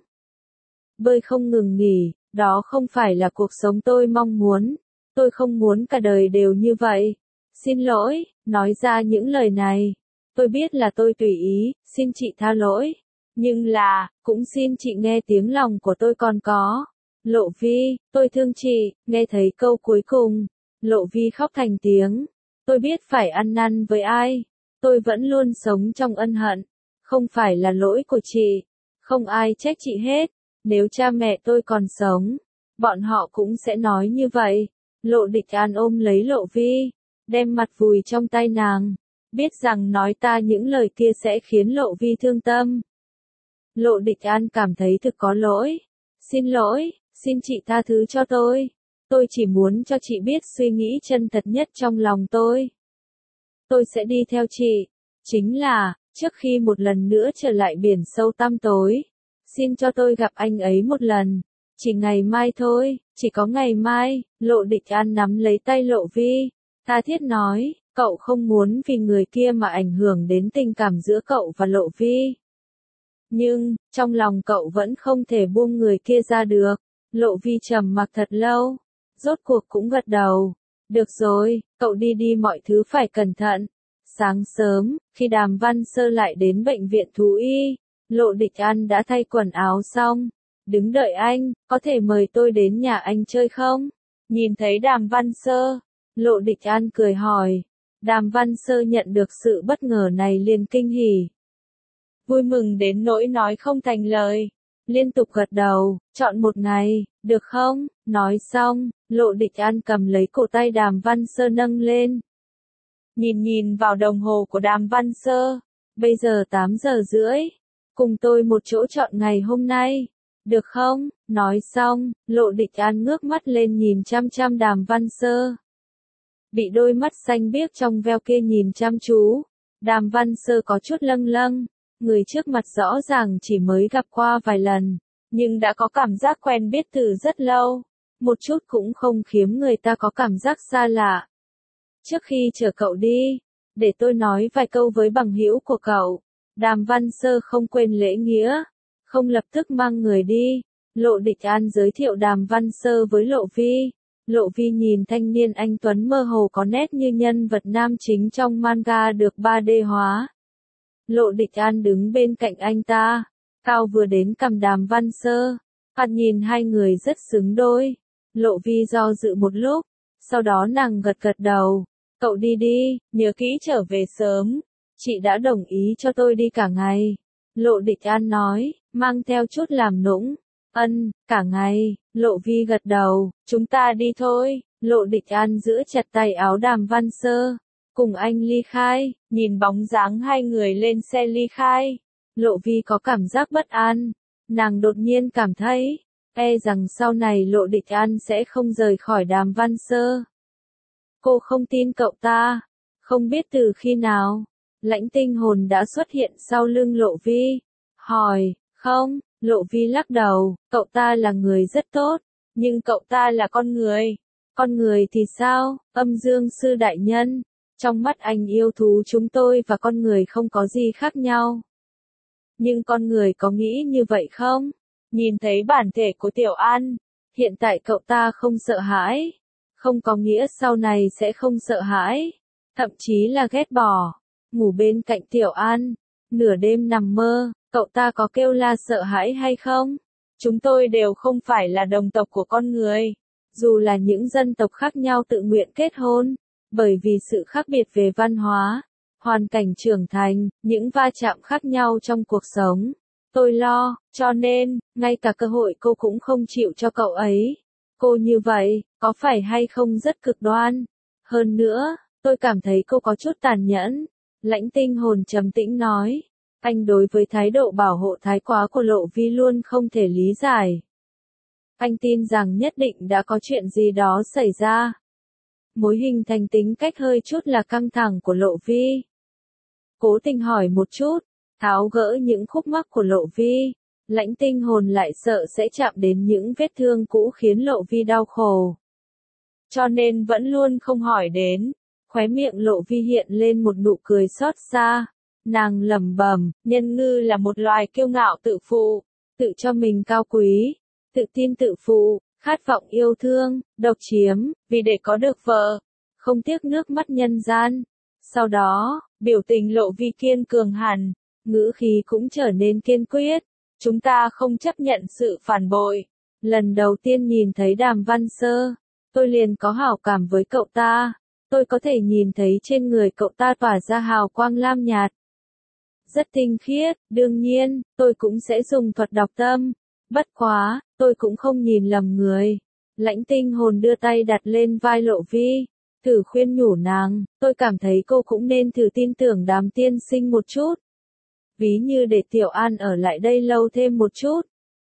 Bơi không ngừng nghỉ, đó không phải là cuộc sống tôi mong muốn. Tôi không muốn cả đời đều như vậy. Xin lỗi, nói ra những lời này. Tôi biết là tôi tùy ý, xin chị tha lỗi. Nhưng là, cũng xin chị nghe tiếng lòng của tôi còn có. Lộ Vi, tôi thương chị, nghe thấy câu cuối cùng. Lộ Vi khóc thành tiếng. Tôi biết phải ăn năn với ai. Tôi vẫn luôn sống trong ân hận. Không phải là lỗi của chị. Không ai trách chị hết. Nếu cha mẹ tôi còn sống, bọn họ cũng sẽ nói như vậy. Lộ Địch An ôm lấy Lộ Vi, đem mặt vùi trong tay nàng, biết rằng nói ta những lời kia sẽ khiến Lộ Vi thương tâm. Lộ Địch An cảm thấy thực có lỗi. Xin lỗi, xin chị tha thứ cho tôi. Tôi chỉ muốn cho chị biết suy nghĩ chân thật nhất trong lòng tôi. Tôi sẽ đi theo chị. Chính là, trước khi một lần nữa trở lại biển sâu tăm tối. Xin cho tôi gặp anh ấy một lần. Chỉ ngày mai thôi, chỉ có ngày mai. Lộ Địch An nắm lấy tay Lộ Vi. Tha thiết nói, cậu không muốn vì người kia mà ảnh hưởng đến tình cảm giữa cậu và Lộ Vi. Nhưng, trong lòng cậu vẫn không thể buông người kia ra được. Lộ Vi trầm mặc thật lâu. Rốt cuộc cũng gật đầu. Được rồi, cậu đi đi, mọi thứ phải cẩn thận. Sáng sớm, khi Đàm Văn Sơ lại đến bệnh viện thú y, Lộ Địch An đã thay quần áo xong. Đứng đợi anh, có thể mời tôi đến nhà anh chơi không? Nhìn thấy Đàm Văn Sơ, Lộ Địch An cười hỏi. Đàm Văn Sơ nhận được sự bất ngờ này liền kinh hỉ. Vui mừng đến nỗi nói không thành lời. Liên tục gật đầu, chọn một ngày, được không? Nói xong, Lộ Địch An cầm lấy cổ tay Đàm Văn Sơ nâng lên. Nhìn vào đồng hồ của Đàm Văn Sơ. Bây giờ 8 giờ rưỡi. Cùng tôi một chỗ chọn ngày hôm nay. Được không? Nói xong, Lộ Địch An ngước mắt lên nhìn chăm chăm Đàm Văn Sơ. Bị đôi mắt xanh biếc trong veo kia nhìn chăm chú. Đàm Văn Sơ có chút lâng lâng. Người trước mặt rõ ràng chỉ mới gặp qua vài lần. Nhưng đã có cảm giác quen biết từ rất lâu. Một chút cũng không khiến người ta có cảm giác xa lạ. Trước khi chở cậu đi, để tôi nói vài câu với bằng hữu của cậu. Đàm Văn Sơ không quên lễ nghĩa, không lập tức mang người đi. Lộ Địch An giới thiệu Đàm Văn Sơ với Lộ Vi. Lộ Vi nhìn thanh niên anh tuấn mơ hồ có nét như nhân vật nam chính trong manga được 3D hóa. Lộ Địch An đứng bên cạnh anh ta, cao vừa đến cầm Đàm Văn Sơ. Thoạt nhìn hai người rất xứng đôi. Lộ Vi do dự một lúc, sau đó nàng gật gật đầu. Cậu đi đi, nhớ kỹ trở về sớm. Chị đã đồng ý cho tôi đi cả ngày. Lộ Địch An nói, mang theo chút làm nũng. Cả ngày. Lộ Vi gật đầu, chúng ta đi thôi. Lộ Địch An giữ chặt tay áo Đàm Văn Sơ. Cùng anh ly khai, nhìn bóng dáng hai người lên xe ly khai. Lộ Vi có cảm giác bất an. Nàng đột nhiên cảm thấy, rằng sau này Lộ Địch An sẽ không rời khỏi Đàm Văn Sơ. Cô không tin cậu ta. Không biết từ khi nào, Lãnh Tinh Hồn đã xuất hiện sau lưng Lộ Vi. Hỏi, không, Lộ Vi lắc đầu, cậu ta là người rất tốt, nhưng cậu ta là con người. Con người thì sao, Âm Dương Sư đại nhân? Trong mắt anh yêu thú chúng tôi và con người không có gì khác nhau. Nhưng con người có nghĩ như vậy không? Nhìn thấy bản thể của Tiểu An, hiện tại cậu ta không sợ hãi. Không có nghĩa sau này sẽ không sợ hãi. Thậm chí là ghét bỏ. Ngủ bên cạnh Tiểu An, nửa đêm nằm mơ, cậu ta có kêu la sợ hãi hay không? Chúng tôi đều không phải là đồng tộc của con người. Dù là những dân tộc khác nhau tự nguyện kết hôn, bởi vì sự khác biệt về văn hóa, hoàn cảnh trưởng thành, những va chạm khác nhau trong cuộc sống. Tôi lo, cho nên, ngay cả cơ hội cô cũng không chịu cho cậu ấy. Cô như vậy, có phải hay không rất cực đoan? Hơn nữa, tôi cảm thấy cô có chút tàn nhẫn. Lãnh Tinh Hồn trầm tĩnh nói. Anh đối với thái độ bảo hộ thái quá của Lộ Vi luôn không thể lý giải. anh tin rằng nhất định đã có chuyện gì đó xảy ra. Mối hình thành tính cách hơi chút là căng thẳng của Lộ Vi. Cố tình hỏi một chút, tháo gỡ những khúc mắc của Lộ Vi. Lãnh Tinh Hồn lại sợ sẽ chạm đến những vết thương cũ khiến Lộ Vi đau khổ. Cho nên vẫn luôn không hỏi đến. Khóe miệng Lộ Vi hiện lên một nụ cười xót xa. Nàng lẩm bẩm, nhân ngư là một loài kiêu ngạo tự phụ, tự cho mình cao quý, tự tin tự phụ, khát vọng yêu thương, độc chiếm, vì để có được vợ, không tiếc nước mắt nhân gian. Sau đó, biểu tình Lộ Vi kiên cường hẳn, ngữ khí cũng trở nên kiên quyết. Chúng ta không chấp nhận sự phản bội. Lần đầu tiên nhìn thấy Đàm Văn Sơ, tôi liền có hảo cảm với cậu ta. Tôi có thể nhìn thấy trên người cậu ta tỏa ra hào quang lam nhạt. Rất tinh khiết, đương nhiên, tôi cũng sẽ dùng thuật đọc tâm. Bất quá, tôi cũng không nhìn lầm người. Lãnh Tinh Hồn đưa tay đặt lên vai Lộ Vi, thử khuyên nhủ nàng, tôi cảm thấy cô cũng nên thử tin tưởng Đàm tiên sinh một chút. Ví như để Tiểu An ở lại đây lâu thêm một chút.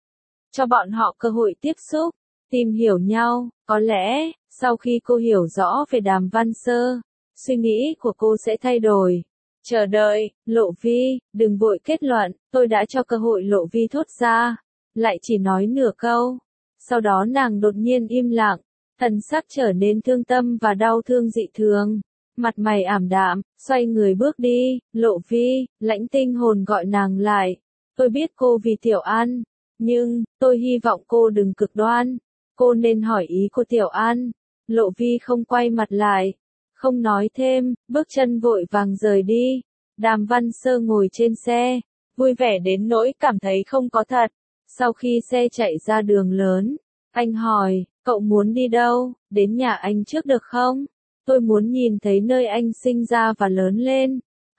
Cho bọn họ cơ hội tiếp xúc, tìm hiểu nhau, có lẽ, sau khi cô hiểu rõ về Đàm Văn Sơ, suy nghĩ của cô sẽ thay đổi. Chờ đợi, Lộ Vi, đừng vội kết luận, tôi đã cho cơ hội. Lộ Vi thốt ra, lại chỉ nói nửa câu. Sau đó nàng đột nhiên im lặng, thần sắc trở nên thương tâm và đau thương dị thường. Mặt mày ảm đạm, xoay người bước đi. Lộ Vi, Lãnh Tinh Hồn gọi nàng lại. Tôi biết cô vì Tiểu An, nhưng, tôi hy vọng cô đừng cực đoan. Cô nên hỏi ý của Tiểu An. Lộ Vi không quay mặt lại, không nói thêm, bước chân vội vàng rời đi. Đàm Văn Sơ ngồi trên xe, vui vẻ đến nỗi cảm thấy không có thật. Sau khi xe chạy ra đường lớn, anh hỏi, cậu muốn đi đâu, đến nhà anh trước được không? Tôi muốn nhìn thấy nơi anh sinh ra và lớn lên.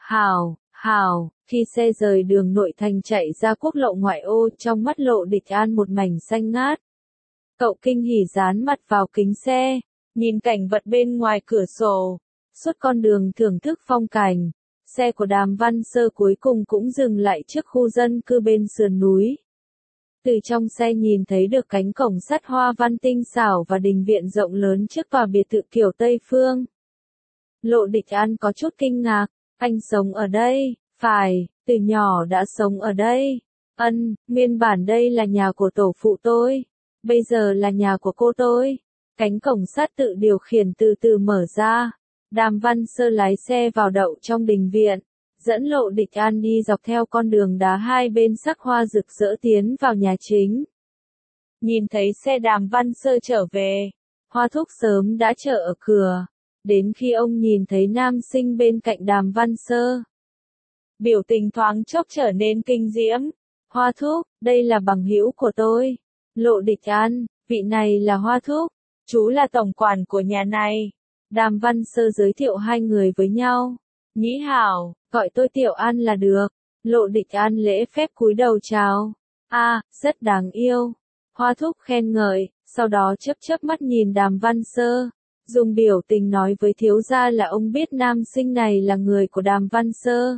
Hảo, khi xe rời đường nội thành chạy ra quốc lộ ngoại ô, trong mắt Lộ Địch An một mảnh xanh ngát. Cậu kinh hỉ dán mặt vào kính xe, nhìn cảnh vật bên ngoài cửa sổ, suốt con đường thưởng thức phong cảnh. Xe của Đàm Văn Sơ cuối cùng cũng dừng lại trước khu dân cư bên sườn núi. Từ trong xe nhìn thấy được cánh cổng sắt hoa văn tinh xảo và đình viện rộng lớn trước tòa biệt thự kiểu Tây Phương. Lộ Địch An có chút kinh ngạc, anh sống ở đây, phải, từ nhỏ đã sống ở đây. Nguyên bản đây là nhà của tổ phụ tôi, bây giờ là nhà của cô tôi. Cánh cổng sắt tự điều khiển từ từ mở ra. Đàm Văn Sơ lái xe vào đậu trong đình viện, dẫn Lộ Địch An đi dọc theo con đường đá hai bên sắc hoa rực rỡ tiến vào nhà chính. Nhìn thấy xe Đàm Văn Sơ trở về, Hoa Thúc sớm đã chờ ở cửa. Đến khi ông nhìn thấy nam sinh bên cạnh Đàm Văn Sơ, biểu tình thoáng chốc trở nên kinh diễm. Hoa Thúc, đây là bằng hữu của tôi. Lộ Địch An, vị này là Hoa Thúc, chú là tổng quản của nhà này. Đàm Văn Sơ giới thiệu hai người với nhau. Nhĩ hảo, gọi tôi Tiểu An là được. Lộ Địch An lễ phép cúi đầu chào. Rất đáng yêu. Hoa Thúc khen ngợi, sau đó chớp mắt nhìn Đàm Văn Sơ, dùng biểu tình nói với thiếu gia là ông biết nam sinh này là người của Đàm Văn Sơ.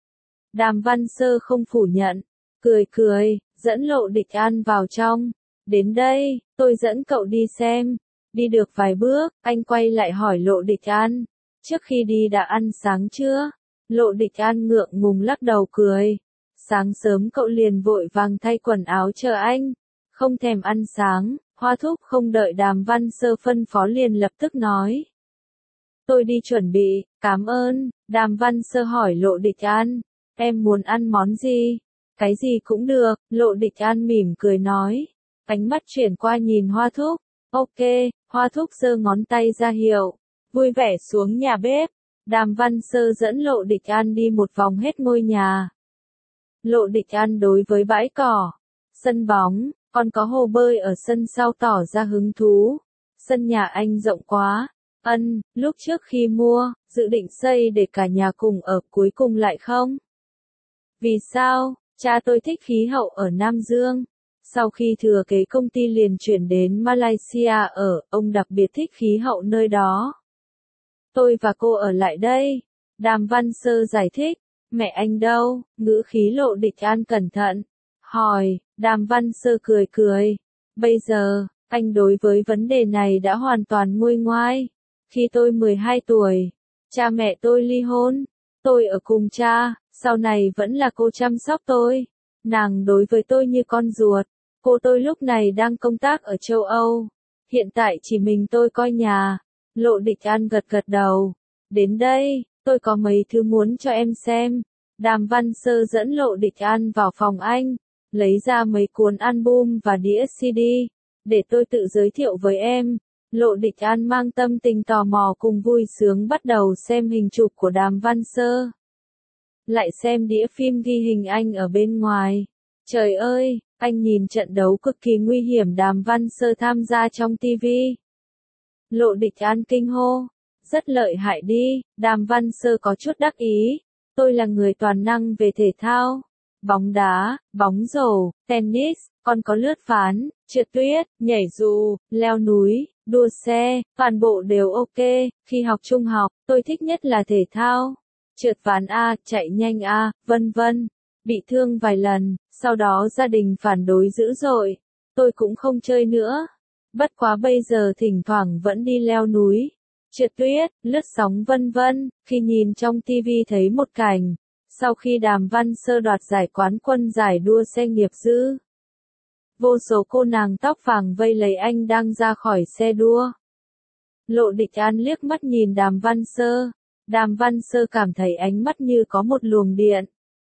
Đàm Văn Sơ không phủ nhận, cười, dẫn Lộ Địch An vào trong. Đến đây, tôi dẫn cậu đi xem. Đi được vài bước, anh quay lại hỏi Lộ Địch An, trước khi đi đã ăn sáng chưa? Lộ Địch An ngượng ngùng lắc đầu cười. Sáng sớm cậu liền vội vàng thay quần áo chờ anh, không thèm ăn sáng. Hoa Thúc không đợi Đàm Văn Sơ phân phó liền lập tức nói. Tôi đi chuẩn bị, cảm ơn. Đàm Văn Sơ hỏi Lộ Địch An, em muốn ăn món gì? Cái gì cũng được, Lộ Địch An mỉm cười nói. Ánh mắt chuyển qua nhìn Hoa Thúc. Ok, Hoa Thúc giơ ngón tay ra hiệu, vui vẻ xuống nhà bếp. Đàm Văn Sơ dẫn Lộ Địch An đi một vòng hết ngôi nhà. Lộ Địch An đối với bãi cỏ, sân bóng, còn có hồ bơi ở sân sau tỏ ra hứng thú. Sân nhà anh rộng quá. Lúc trước khi mua, dự định xây để cả nhà cùng ở, cuối cùng lại không. Vì sao? Cha tôi thích khí hậu ở Nam Dương. Sau khi thừa kế công ty liền chuyển đến Malaysia ở, ông đặc biệt thích khí hậu nơi đó. Tôi và cô ở lại đây. Đàm Văn Sơ giải thích. Mẹ anh đâu? Ngữ khí Lộ Địch An cẩn thận hỏi. Đàm Văn Sơ cười. Bây giờ, anh đối với vấn đề này đã hoàn toàn nguôi ngoai. Khi tôi 12 tuổi, cha mẹ tôi ly hôn, tôi ở cùng cha, sau này vẫn là cô chăm sóc tôi. Nàng đối với tôi như con ruột. Cô tôi lúc này đang công tác ở châu Âu. Hiện tại chỉ mình tôi coi nhà. Lộ Địch An gật gật đầu. Đến đây, tôi có mấy thứ muốn cho em xem. Đàm Văn Sơ dẫn Lộ Địch An vào phòng anh, lấy ra mấy cuốn album và đĩa CD, để tôi tự giới thiệu với em. Lộ Địch An mang tâm tình tò mò cùng vui sướng bắt đầu xem hình chụp của Đàm Văn Sơ. Lại xem đĩa phim ghi hình anh ở bên ngoài. Trời ơi, anh nhìn trận đấu cực kỳ nguy hiểm Đàm Văn Sơ tham gia trong TV. Lộ Địch An kinh hô. Rất lợi hại đi, Đàm Văn Sơ có chút đắc ý. Tôi là người toàn năng về thể thao. Bóng đá, bóng rổ, tennis, còn có lướt ván, trượt tuyết, nhảy dù, leo núi, đua xe, toàn bộ đều ok. Khi học trung học, tôi thích nhất là thể thao. Trượt ván A, chạy nhanh A, vân vân. Bị thương vài lần, sau đó gia đình phản đối dữ dội. Tôi cũng không chơi nữa. Bất quá bây giờ thỉnh thoảng vẫn đi leo núi, trượt tuyết, lướt sóng vân vân. Khi nhìn trong TV thấy một cảnh, sau khi Đàm Văn Sơ đoạt giải quán quân giải đua xe nghiệp dư, vô số cô nàng tóc vàng vây lấy anh đang ra khỏi xe đua. Lộ Địch An liếc mắt nhìn Đàm Văn Sơ. Đàm Văn Sơ cảm thấy ánh mắt như có một luồng điện.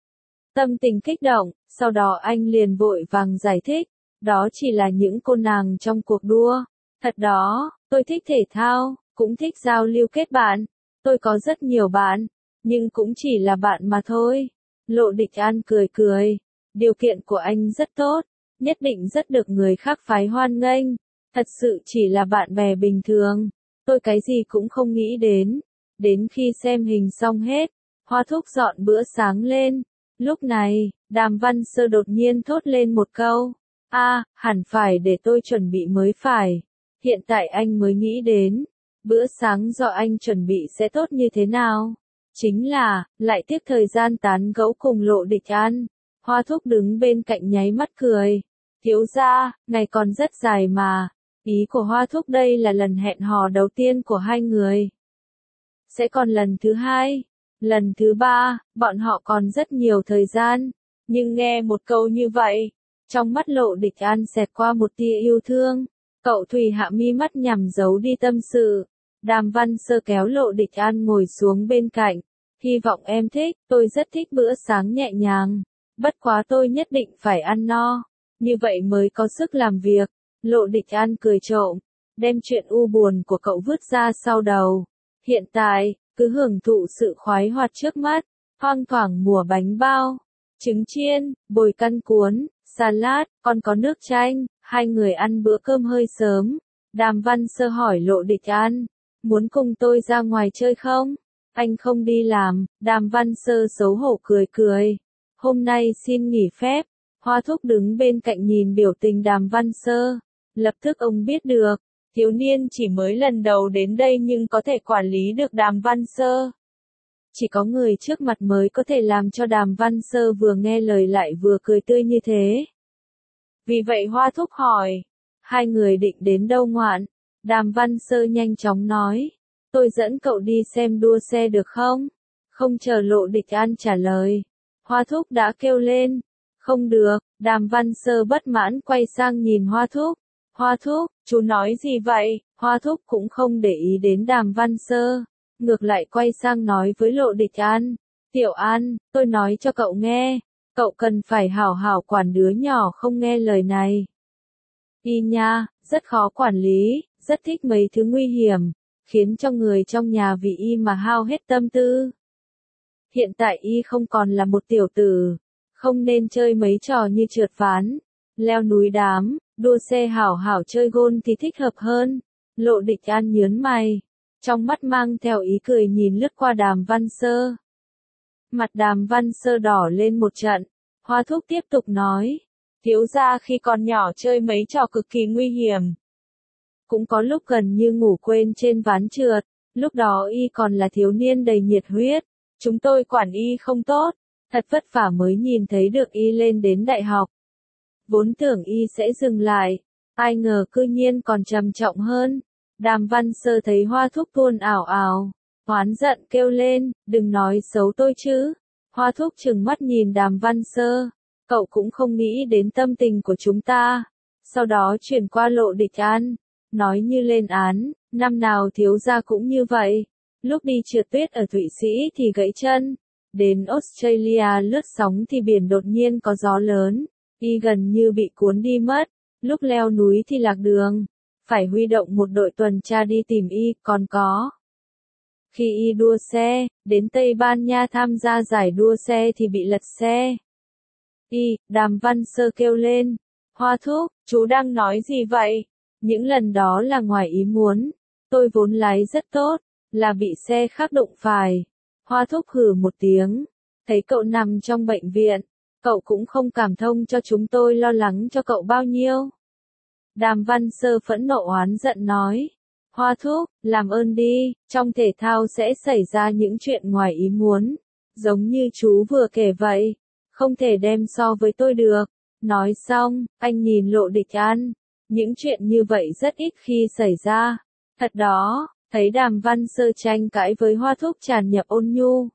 Tâm tình kích động, sau đó anh liền vội vàng giải thích. Đó chỉ là những cô nàng trong cuộc đua. Thật đó, tôi thích thể thao, cũng thích giao lưu kết bạn. Tôi có rất nhiều bạn, nhưng cũng chỉ là bạn mà thôi. Lộ Địch An cười cười. Điều kiện của anh rất tốt, nhất định rất được người khác phái hoan nghênh. Thật sự chỉ là bạn bè bình thường. Tôi cái gì cũng không nghĩ đến. Đến khi xem hình xong hết, Hoa Thúc dọn bữa sáng lên. Lúc này, Đàm Văn Sơ đột nhiên thốt lên một câu. Hẳn phải để tôi chuẩn bị mới phải. Hiện tại anh mới nghĩ đến, bữa sáng do anh chuẩn bị sẽ tốt như thế nào. Chính là, lại tiếc thời gian tán gẫu cùng Lộ Địch An. Hoa Thúc đứng bên cạnh nháy mắt cười. Thiếu gia, ngày còn rất dài mà. Ý của Hoa Thúc đây là lần hẹn hò đầu tiên của hai người. Sẽ còn lần thứ hai, lần thứ ba, bọn họ còn rất nhiều thời gian. Nhưng nghe một câu như vậy, trong mắt Lộ Địch An xẹt qua một tia yêu thương. Cậu Thùy hạ mi mắt nhằm giấu đi tâm sự. Đàm Văn Sơ kéo Lộ Địch An ngồi xuống bên cạnh. Hy vọng em thích, tôi rất thích bữa sáng nhẹ nhàng. Bất quá tôi nhất định phải ăn no. Như vậy mới có sức làm việc. Lộ Địch An cười trộm, đem chuyện u buồn của cậu vứt ra sau đầu. Hiện tại, cứ hưởng thụ sự khoái hoạt trước mắt. Thoang thoảng mùa bánh bao, trứng chiên, bồi căn cuốn, salad, còn có nước chanh. Hai người ăn bữa cơm hơi sớm. Đàm Văn Sơ hỏi Lộ Địch An, muốn cùng tôi ra ngoài chơi không? Anh không đi làm. Đàm Văn Sơ xấu hổ cười cười. Hôm nay xin nghỉ phép. Hoa Thúc đứng bên cạnh nhìn biểu tình Đàm Văn Sơ. Lập tức ông biết được, thiếu niên chỉ mới lần đầu đến đây nhưng có thể quản lý được Đàm Văn Sơ. Chỉ có người trước mặt mới có thể làm cho Đàm Văn Sơ vừa nghe lời lại vừa cười tươi như thế. Vì vậy Hoa Thúc hỏi, hai người định đến đâu ngoạn? Đàm Văn Sơ nhanh chóng nói, tôi dẫn cậu đi xem đua xe được không? Không chờ Lộ Địch An trả lời, Hoa Thúc đã kêu lên, không được. Đàm Văn Sơ bất mãn quay sang nhìn Hoa Thúc. Hoa Thúc, chú nói gì vậy? Hoa Thúc cũng không để ý đến Đàm Văn Sơ, ngược lại quay sang nói với Lộ Địch An. Tiểu An, tôi nói cho cậu nghe, cậu cần phải hảo hảo quản đứa nhỏ không nghe lời này. Y nha, rất khó quản lý, rất thích mấy thứ nguy hiểm, khiến cho người trong nhà vì y mà hao hết tâm tư. Hiện tại y không còn là một tiểu tử, không nên chơi mấy trò như trượt ván, leo núi đám, đua xe hảo hảo chơi gôn thì thích hợp hơn. Lộ Địch An nhớn mày, trong mắt mang theo ý cười nhìn lướt qua Đàm Văn Sơ. Mặt Đàm Văn Sơ đỏ lên một trận. Hoa Thúc tiếp tục nói, thiếu gia khi còn nhỏ chơi mấy trò cực kỳ nguy hiểm. Cũng có lúc gần như ngủ quên trên ván trượt, lúc đó y còn là thiếu niên đầy nhiệt huyết. Chúng tôi quản y không tốt, thật vất vả mới nhìn thấy được y lên đến đại học. Vốn tưởng y sẽ dừng lại, Ai ngờ cư nhiên còn trầm trọng hơn. Đàm Văn Sơ thấy Hoa Thúc tuôn ảo ảo, oán giận kêu lên, đừng nói xấu tôi chứ. Hoa Thúc trừng mắt nhìn Đàm Văn Sơ, cậu cũng không nghĩ đến tâm tình của chúng ta. Sau đó chuyển qua Lộ Địch An, nói như lên án, năm nào thiếu gia cũng như vậy. Lúc đi trượt tuyết ở Thụy Sĩ thì gãy chân, đến Australia lướt sóng thì biển đột nhiên có gió lớn, y gần như bị cuốn đi mất. Lúc leo núi thì lạc đường, phải huy động một đội tuần tra đi tìm y, còn có. Khi y đua xe, đến Tây Ban Nha tham gia giải đua xe thì bị lật xe. Đàm Văn Sơ kêu lên, Hoa Thúc, chú đang nói gì vậy? Những lần đó là ngoài ý muốn, tôi vốn lái rất tốt, là bị xe khác đụng phải. Hoa Thúc hừ một tiếng, thấy cậu nằm trong bệnh viện, cậu cũng không cảm thông cho chúng tôi lo lắng cho cậu bao nhiêu. Đàm Văn Sơ phẫn nộ oán giận nói, Hoa Thúc, làm ơn đi, trong thể thao sẽ xảy ra những chuyện ngoài ý muốn, giống như chú vừa kể vậy, không thể đem so với tôi được. Nói xong, anh nhìn Lộ Địch An, những chuyện như vậy rất ít khi xảy ra. Thật đó, thấy Đàm Văn Sơ tranh cãi với Hoa Thúc tràn nhập ôn nhu.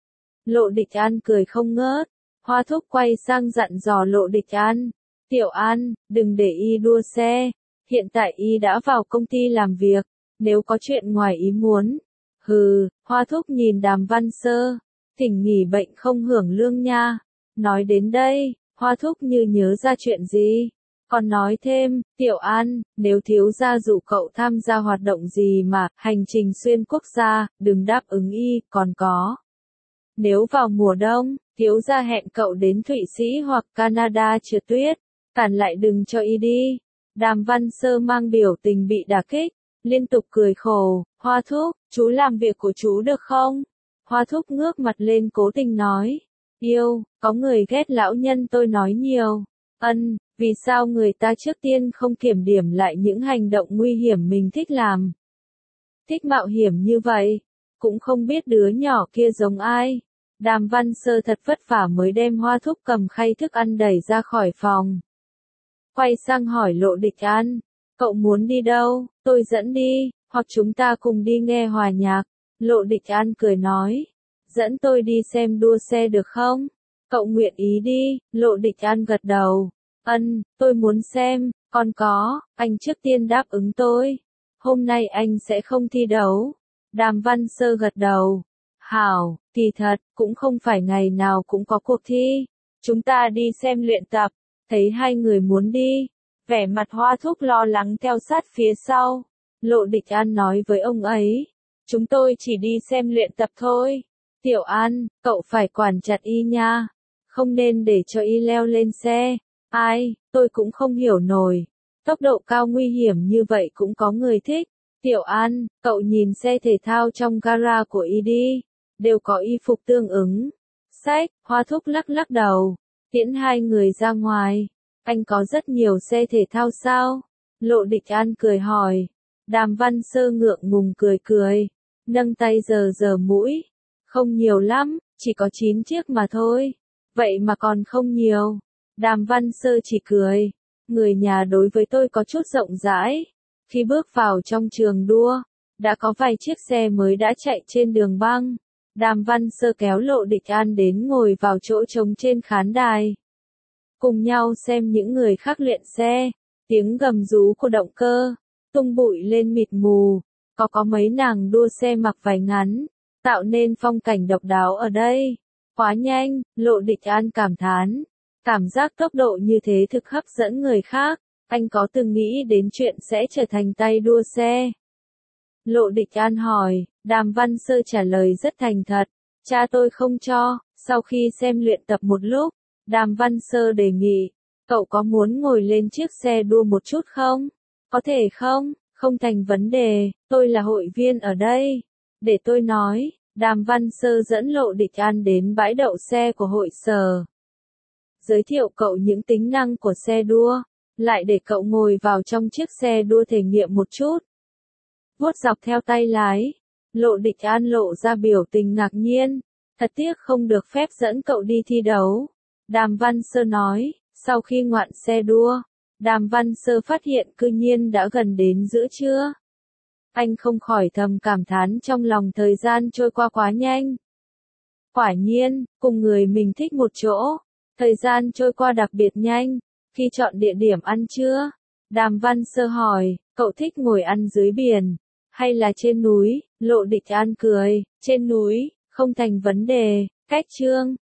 Lộ Địch An cười không ngớt, Hoa Thúc quay sang dặn dò Lộ Địch An, Tiểu An, đừng để y đua xe, hiện tại y đã vào công ty làm việc, nếu có chuyện ngoài ý muốn. Hoa Thúc nhìn Đàm Văn Sơ, thỉnh nghỉ bệnh không hưởng lương nha. Nói đến đây, Hoa Thúc như nhớ ra chuyện gì, còn nói thêm, Tiểu An, nếu thiếu gia dụ cậu tham gia hoạt động gì mà, hành trình xuyên quốc gia, đừng đáp ứng y, còn có. Nếu vào mùa đông, thiếu gia hẹn cậu đến Thụy Sĩ hoặc Canada trượt tuyết, cản lại đừng cho y đi. Đàm Văn Sơ mang biểu tình bị đả kích, liên tục cười khổ, Hoa Thúc, chú làm việc của chú được không? Hoa Thúc ngước mặt lên cố tình nói, yêu, có người ghét lão nhân tôi nói nhiều. Vì sao người ta trước tiên không kiểm điểm lại những hành động nguy hiểm mình thích làm? Thích mạo hiểm như vậy, cũng không biết đứa nhỏ kia giống ai. Đàm Văn Sơ thật vất vả mới đem Hoa Thúc cầm khay thức ăn đẩy ra khỏi phòng. Quay sang hỏi Lộ Địch An, cậu muốn đi đâu, tôi dẫn đi, hoặc chúng ta cùng đi nghe hòa nhạc. Lộ Địch An cười nói, dẫn tôi đi xem đua xe được không? Cậu nguyện ý đi. Lộ Địch An gật đầu. Tôi muốn xem, còn có, anh trước tiên đáp ứng tôi. Hôm nay anh sẽ không thi đấu. Đàm Văn Sơ gật đầu. Hảo, thì thật, cũng không phải ngày nào cũng có cuộc thi. Chúng ta đi xem luyện tập. Thấy hai người muốn đi, vẻ mặt Hoa Thúc lo lắng theo sát phía sau. Lộ Địch An nói với ông ấy, chúng tôi chỉ đi xem luyện tập thôi. Tiểu An, cậu phải quản chặt y nha, không nên để cho y leo lên xe. Tôi cũng không hiểu nổi, tốc độ cao nguy hiểm như vậy cũng có người thích. Tiểu An, cậu nhìn xe thể thao trong gara của y đi, đều có y phục tương ứng. Hoa Thúc lắc lắc đầu, tiễn hai người ra ngoài. Anh có rất nhiều xe thể thao sao? Lộ Địch An cười hỏi. Đàm Văn Sơ ngượng ngùng cười cười, nâng tay giở mũi. Không nhiều lắm, chỉ có 9 chiếc mà thôi. Vậy mà còn không nhiều. Đàm Văn Sơ chỉ cười. Người nhà đối với tôi có chút rộng rãi. Khi bước vào trong trường đua, đã có vài chiếc xe mới đã chạy trên đường băng. Đàm Văn Sơ kéo Lộ Địch An đến ngồi vào chỗ trống trên khán đài. Cùng nhau xem những người khác luyện xe. Tiếng gầm rú của động cơ, tung bụi lên mịt mù. Có mấy nàng đua xe mặc váy ngắn, tạo nên phong cảnh độc đáo ở đây. Quá nhanh, Lộ Địch An cảm thán. Cảm giác tốc độ như thế thực hấp dẫn người khác. Anh có từng nghĩ đến chuyện sẽ trở thành tay đua xe? Lộ Địch An hỏi. Đàm Văn Sơ trả lời rất thành thật. Cha tôi không cho. Sau khi xem luyện tập một lúc, Đàm Văn Sơ đề nghị, cậu có muốn ngồi lên chiếc xe đua một chút không? Có thể không? Không thành vấn đề, tôi là hội viên ở đây. Để tôi nói. Đàm Văn Sơ dẫn Lộ Địch An đến bãi đậu xe của hội sở. Giới thiệu cậu những tính năng của xe đua, lại để cậu ngồi vào trong chiếc xe đua thể nghiệm một chút. Vuốt dọc theo tay lái, Lộ Địch An lộ ra biểu tình ngạc nhiên. Thật tiếc không được phép dẫn cậu đi thi đấu. Đàm Văn Sơ nói, sau khi ngoạn xe đua, Đàm Văn Sơ phát hiện cư nhiên đã gần đến giữa trưa. Anh không khỏi thầm cảm thán trong lòng thời gian trôi qua quá nhanh. Quả nhiên, cùng người mình thích một chỗ, thời gian trôi qua đặc biệt nhanh. Khi chọn địa điểm ăn trưa, Đàm Văn Sơ hỏi, cậu thích ngồi ăn dưới biển, hay là trên núi? Lộ Địch An cười, trên núi, không thành vấn đề, cách Trương